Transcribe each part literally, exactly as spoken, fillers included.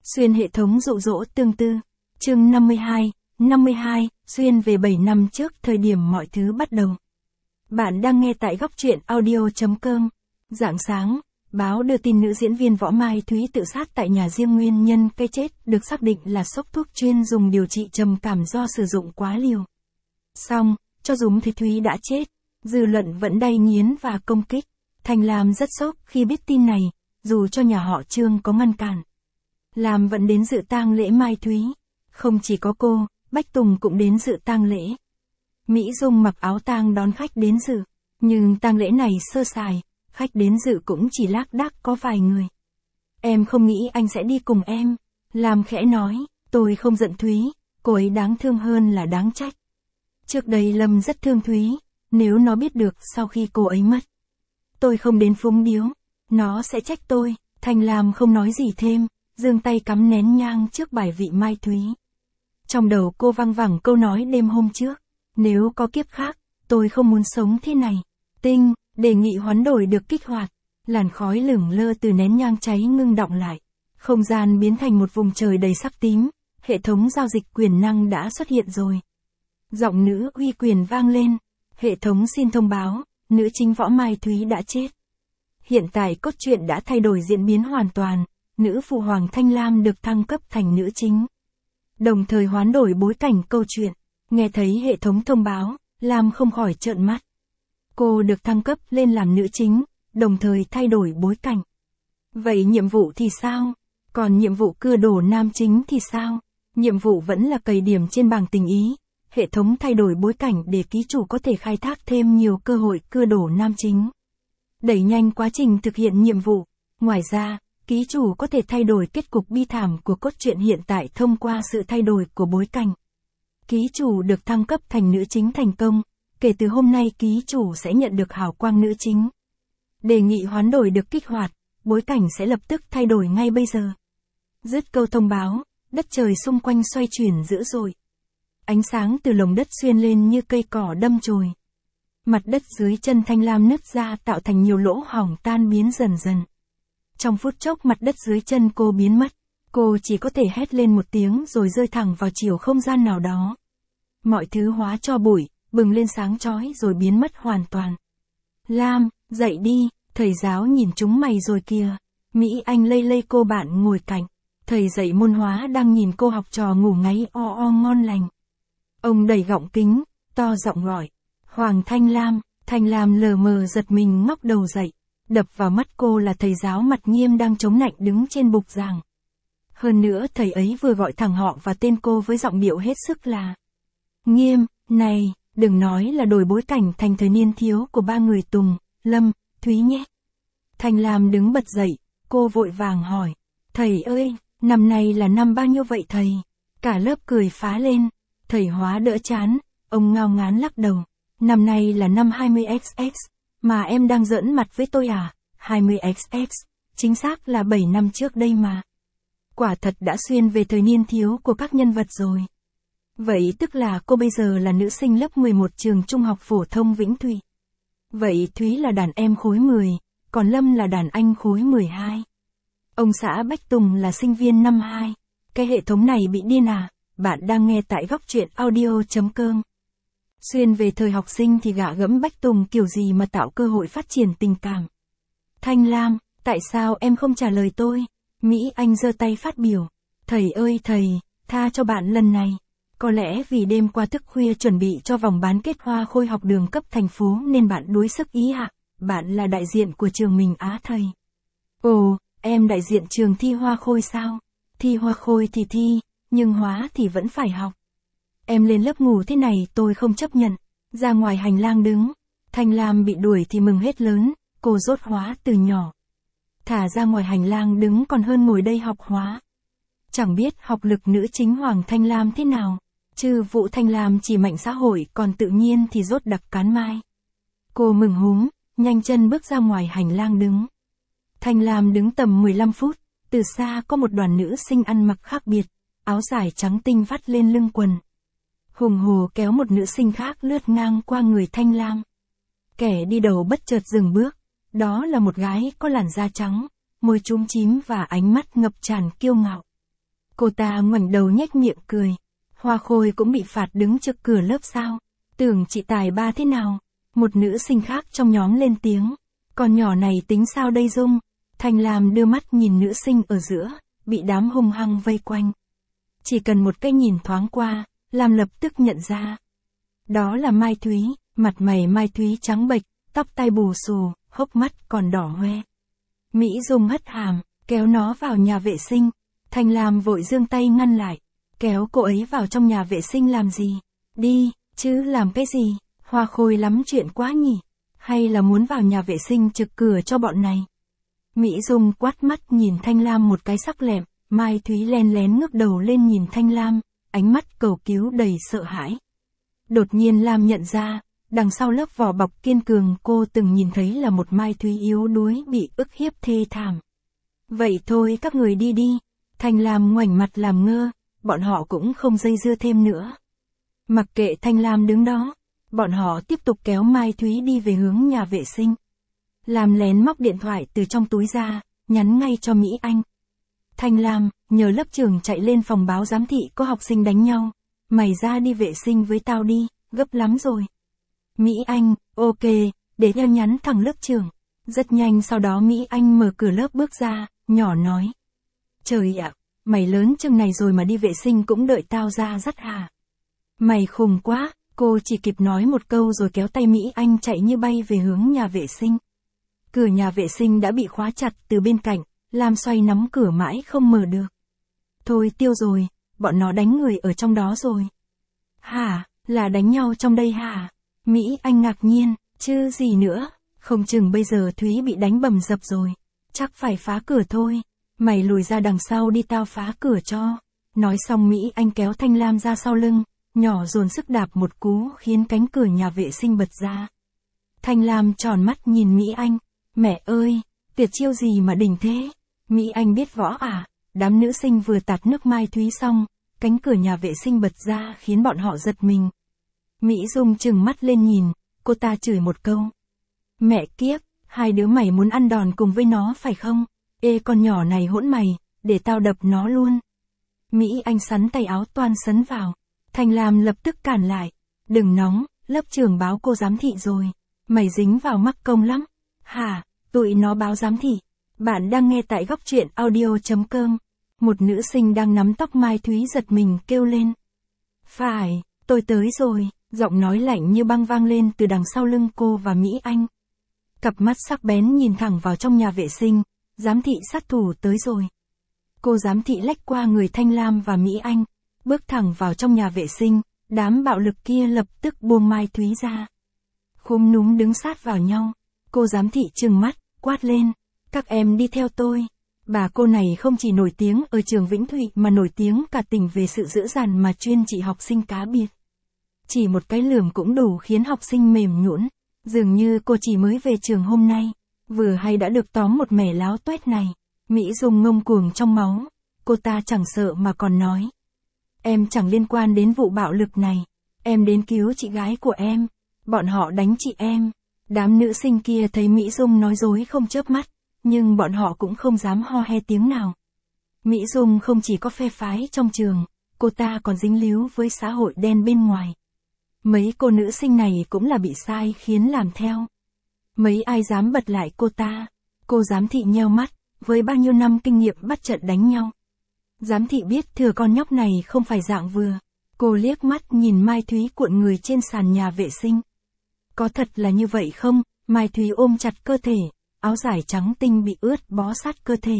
Xuyên hệ thống dụ dỗ tương tư. Chương năm mươi hai, năm mươi hai, xuyên về bảy năm trước thời điểm mọi thứ bắt đầu. Bạn đang nghe tại góc truyện audio chấm com. Rạng sáng, báo đưa tin nữ diễn viên Võ Mai Thúy tự sát tại nhà riêng, nguyên nhân cái chết được xác định là sốc thuốc chuyên dùng điều trị trầm cảm do sử dụng quá liều. Song, cho dù thì Thúy đã chết, dư luận vẫn đay nghiến và công kích. Thành Lam rất sốc khi biết tin này, dù cho nhà họ Trương có ngăn cản. Lam vẫn đến dự tang lễ Mai Thúy. Không chỉ có cô, Bách Tùng cũng đến dự tang lễ. Mỹ Dung mặc áo tang đón khách đến dự, nhưng tang lễ này sơ sài, khách đến dự cũng chỉ lác đác có vài người. Em không nghĩ anh sẽ đi cùng em. Lam khẽ nói, tôi không giận Thúy, cô ấy đáng thương hơn là đáng trách. Trước đây Lâm rất thương Thúy, nếu nó biết được sau khi cô ấy mất, tôi không đến phúng điếu, nó sẽ trách tôi. Thành Lam không nói gì thêm, giương tay cắm nén nhang trước bài vị Mai Thúy. Trong đầu cô văng vẳng câu nói đêm hôm trước, nếu có kiếp khác, tôi không muốn sống thế này. Tinh, đề nghị hoán đổi được kích hoạt, làn khói lửng lơ từ nén nhang cháy ngưng đọng lại. Không gian biến thành một vùng trời đầy sắc tím, hệ thống giao dịch quyền năng đã xuất hiện rồi. Giọng nữ uy quyền vang lên, hệ thống xin thông báo, nữ chính Võ Mai Thúy đã chết. Hiện tại cốt truyện đã thay đổi diễn biến hoàn toàn, nữ phụ Hoàng Thanh Lam được thăng cấp thành nữ chính. Đồng thời hoán đổi bối cảnh câu chuyện, nghe thấy hệ thống thông báo, Lam không khỏi trợn mắt. Cô được thăng cấp lên làm nữ chính, đồng thời thay đổi bối cảnh. Vậy nhiệm vụ thì sao? Còn nhiệm vụ cưa đổ nam chính thì sao? Nhiệm vụ vẫn là cày điểm trên bảng tình ý. Hệ thống thay đổi bối cảnh để ký chủ có thể khai thác thêm nhiều cơ hội cưa đổ nam chính, đẩy nhanh quá trình thực hiện nhiệm vụ. Ngoài ra, ký chủ có thể thay đổi kết cục bi thảm của cốt truyện hiện tại thông qua sự thay đổi của bối cảnh. Ký chủ được thăng cấp thành nữ chính thành công, kể từ hôm nay ký chủ sẽ nhận được hào quang nữ chính. Đề nghị hoán đổi được kích hoạt, bối cảnh sẽ lập tức thay đổi ngay bây giờ. Dứt câu thông báo, đất trời xung quanh xoay chuyển dữ dội. Ánh sáng từ lồng đất xuyên lên như cây cỏ đâm chồi. Mặt đất dưới chân Thanh Lam nứt ra tạo thành nhiều lỗ hổng tan biến dần dần. Trong phút chốc mặt đất dưới chân cô biến mất, cô chỉ có thể hét lên một tiếng rồi rơi thẳng vào chiều không gian nào đó. Mọi thứ hóa cho bụi, bừng lên sáng chói rồi biến mất hoàn toàn. Lam, dậy đi, thầy giáo nhìn chúng mày rồi kìa. Mỹ Anh lây lây cô bạn ngồi cạnh. Thầy dạy môn hóa đang nhìn cô học trò ngủ ngáy o o ngon lành. Ông đẩy gọng kính, to giọng gọi. Hoàng Thanh Lam. Thanh Lam lờ mờ giật mình ngóc đầu dậy. Đập vào mắt cô là thầy giáo mặt nghiêm đang chống nạnh đứng trên bục giảng. Hơn nữa thầy ấy vừa gọi thẳng họ và tên cô với giọng điệu hết sức là nghiêm. Này, đừng nói là đổi bối cảnh thành thời niên thiếu của ba người Tùng, Lâm, Thúy nhé. Thanh Lam đứng bật dậy, cô vội vàng hỏi. Thầy ơi, năm nay là năm bao nhiêu vậy thầy? Cả lớp cười phá lên. Thầy hóa đỡ chán, ông ngao ngán lắc đầu. Năm nay là năm hai mươi x x, mà em đang giỡn mặt với tôi à? hai mươi x x, chính xác là bảy năm trước đây mà. Quả thật đã xuyên về thời niên thiếu của các nhân vật rồi. Vậy tức là cô bây giờ là nữ sinh lớp mười một trường trung học phổ thông Vĩnh Thụy. Vậy Thúy là đàn em khối mười, còn Lâm là đàn anh khối mười hai. Ông xã Bách Tùng là sinh viên năm hai. Cái hệ thống này bị điên à? Bạn đang nghe tại góc truyện audio chấm com. Xuyên về thời học sinh thì gạ gẫm Bách Tùng kiểu gì mà tạo cơ hội phát triển tình cảm. Thanh Lam, tại sao em không trả lời tôi? Mỹ Anh giơ tay phát biểu. Thầy ơi thầy, tha cho bạn lần này. Có lẽ vì đêm qua thức khuya chuẩn bị cho vòng bán kết hoa khôi học đường cấp thành phố nên bạn đuối sức ý ạ. Bạn là đại diện của trường mình á thầy. Ồ, em đại diện trường thi hoa khôi sao? Thi hoa khôi thì thi, nhưng hóa thì vẫn phải học. Em lên lớp ngủ thế này tôi không chấp nhận. Ra ngoài hành lang đứng. Thanh Lam bị đuổi thì mừng hết lớn, cô dốt hóa từ nhỏ. Thả ra ngoài hành lang đứng còn hơn ngồi đây học hóa. Chẳng biết học lực nữ chính Hoàng Thanh Lam thế nào, chứ vụ Thanh Lam chỉ mạnh xã hội còn tự nhiên thì dốt đặc cán mai. Cô mừng húm, nhanh chân bước ra ngoài hành lang đứng. Thanh Lam đứng tầm mười lăm phút, từ xa có một đoàn nữ sinh ăn mặc khác biệt, áo dài trắng tinh vắt lên lưng quần. Hùng hồ kéo một nữ sinh khác lướt ngang qua người Thanh Lam. Kẻ đi đầu bất chợt dừng bước, đó là một gái có làn da trắng, môi chúm chím và ánh mắt ngập tràn kiêu ngạo. Cô ta ngoảnh đầu nhếch miệng cười. Hoa Khôi cũng bị phạt đứng trước cửa lớp sao? Tưởng chị tài ba thế nào? Một nữ sinh khác trong nhóm lên tiếng. Con nhỏ này tính sao đây Dung? Thanh Lam đưa mắt nhìn nữ sinh ở giữa, bị đám hung hăng vây quanh. Chỉ cần một cái nhìn thoáng qua, Lam lập tức nhận ra. Đó là Mai Thúy, mặt mày Mai Thúy trắng bệch, tóc tai bù xù, hốc mắt còn đỏ hoe. Mỹ Dung hất hàm, kéo nó vào nhà vệ sinh. Thanh Lam vội giương tay ngăn lại. Kéo cô ấy vào trong nhà vệ sinh làm gì? Đi, chứ làm cái gì? Hoa Khôi lắm chuyện quá nhỉ? Hay là muốn vào nhà vệ sinh trực cửa cho bọn này? Mỹ Dung quát mắt nhìn Thanh Lam một cái sắc lẹm. Mai Thúy len lén ngước đầu lên nhìn Thanh Lam, ánh mắt cầu cứu đầy sợ hãi. Đột nhiên Lam nhận ra, đằng sau lớp vỏ bọc kiên cường cô từng nhìn thấy là một Mai Thúy yếu đuối bị ức hiếp thê thảm. Vậy thôi các người đi đi. Thanh Lam ngoảnh mặt làm ngơ, bọn họ cũng không dây dưa thêm nữa. Mặc kệ Thanh Lam đứng đó, bọn họ tiếp tục kéo Mai Thúy đi về hướng nhà vệ sinh. Lam lén móc điện thoại từ trong túi ra, nhắn ngay cho Mỹ Anh. Thanh Lam, nhờ lớp trưởng chạy lên phòng báo giám thị có học sinh đánh nhau. Mày ra đi vệ sinh với tao đi, gấp lắm rồi. Mỹ Anh, ok, để theo nhắn thẳng lớp trưởng. Rất nhanh sau đó Mỹ Anh mở cửa lớp bước ra, nhỏ nói. Trời ạ, mày lớn chừng này rồi mà đi vệ sinh cũng đợi tao ra dắt hả? Mày khùng quá, cô chỉ kịp nói một câu rồi kéo tay Mỹ Anh chạy như bay về hướng nhà vệ sinh. Cửa nhà vệ sinh đã bị khóa chặt từ bên cạnh, Lam xoay nắm cửa mãi không mở được. Thôi tiêu rồi, bọn nó đánh người ở trong đó rồi. Hả, là đánh nhau trong đây hả? Mỹ Anh ngạc nhiên, chứ gì nữa, không chừng bây giờ Thúy bị đánh bầm dập rồi. Chắc phải phá cửa thôi. Mày lùi ra đằng sau đi tao phá cửa cho. Nói xong Mỹ Anh kéo Thanh Lam ra sau lưng, nhỏ dồn sức đạp một cú khiến cánh cửa nhà vệ sinh bật ra. Thanh Lam tròn mắt nhìn Mỹ Anh, mẹ ơi, tuyệt chiêu gì mà đỉnh thế? Mỹ Anh biết võ à? Đám nữ sinh vừa tạt nước Mai Thúy xong, cánh cửa nhà vệ sinh bật ra khiến bọn họ giật mình. Mỹ Dung trừng mắt lên nhìn, cô ta chửi một câu. Mẹ kiếp, hai đứa mày muốn ăn đòn cùng với nó phải không? Ê con nhỏ này hỗn mày, để tao đập nó luôn. Mỹ Anh sắn tay áo toan sấn vào. Thanh Lam lập tức cản lại. Đừng nóng, lớp trưởng báo cô giám thị rồi. Mày dính vào mắc công lắm. Hả, tụi nó báo giám thị. Bạn đang nghe tại góc truyện audio.com. Một nữ sinh đang nắm tóc Mai Thúy giật mình kêu lên. Phải, tôi tới rồi. Giọng nói lạnh như băng vang lên từ đằng sau lưng cô và Mỹ Anh. Cặp mắt sắc bén nhìn thẳng vào trong nhà vệ sinh. Giám thị sát thủ tới rồi. Cô giám thị lách qua người Thanh Lam và Mỹ Anh, bước thẳng vào trong nhà vệ sinh, đám bạo lực kia lập tức buông Mai Thúy ra. Khúm núm đứng sát vào nhau, cô giám thị trừng mắt, quát lên, các em đi theo tôi. Bà cô này không chỉ nổi tiếng ở trường Vĩnh Thụy mà nổi tiếng cả tỉnh về sự dữ dằn mà chuyên trị học sinh cá biệt. Chỉ một cái lườm cũng đủ khiến học sinh mềm nhũn, dường như cô chỉ mới về trường hôm nay. Vừa hay đã được tóm một mẻ láo tuét này. Mỹ Dung ngông cuồng trong máu. Cô ta chẳng sợ mà còn nói. Em chẳng liên quan đến vụ bạo lực này. Em đến cứu chị gái của em. Bọn họ đánh chị em. Đám nữ sinh kia thấy Mỹ Dung nói dối không chớp mắt. Nhưng bọn họ cũng không dám ho he tiếng nào. Mỹ Dung không chỉ có phe phái trong trường. Cô ta còn dính líu với xã hội đen bên ngoài. Mấy cô nữ sinh này cũng là bị sai khiến làm theo. Mấy ai dám bật lại cô ta. Cô giám thị nheo mắt, với bao nhiêu năm kinh nghiệm bắt trận đánh nhau. Giám thị biết thừa con nhóc này không phải dạng vừa. Cô liếc mắt nhìn Mai Thúy cuộn người trên sàn nhà vệ sinh. Có thật là như vậy không? Mai Thúy ôm chặt cơ thể, áo giải trắng tinh bị ướt bó sát cơ thể.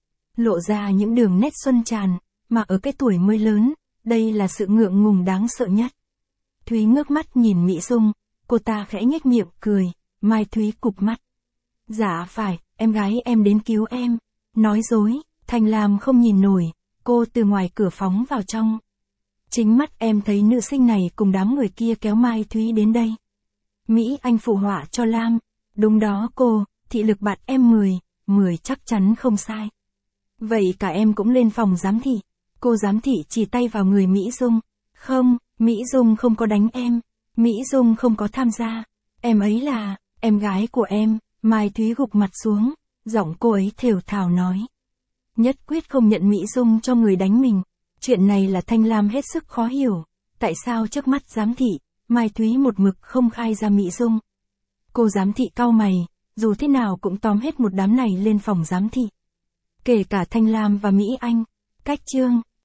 Lộ ra những đường nét xuân tràn, mà ở cái tuổi mới lớn, đây là sự ngượng ngùng đáng sợ nhất. Thúy ngước mắt nhìn Mỹ Dung, cô ta khẽ nhếch miệng cười. Mai Thúy cụp mắt. Dạ phải, em gái em đến cứu em. Nói dối, Thanh Lam không nhìn nổi, cô từ ngoài cửa phóng vào trong. Chính mắt em thấy nữ sinh này cùng đám người kia kéo Mai Thúy đến đây. Mỹ Anh phụ họa cho Lam. Đúng đó cô, thị lực bạn em mười, mười chắc chắn không sai. Vậy cả em cũng lên phòng giám thị. Cô giám thị chỉ tay vào người Mỹ Dung. Không, Mỹ Dung không có đánh em. Mỹ Dung không có tham gia. Em ấy là... em gái của em. Mai Thúy gục mặt xuống, giọng cô ấy thều thào nói. nhất quyết không nhận Mỹ Dung cho người đánh mình. Chuyện này là Thanh Lam hết sức khó hiểu. Tại sao trước mắt giám thị, Mai Thúy một mực không khai ra Mỹ Dung? Cô giám thị cau mày, dù thế nào cũng tóm hết một đám này lên phòng giám thị. Kể cả Thanh Lam và Mỹ Anh. Cách chương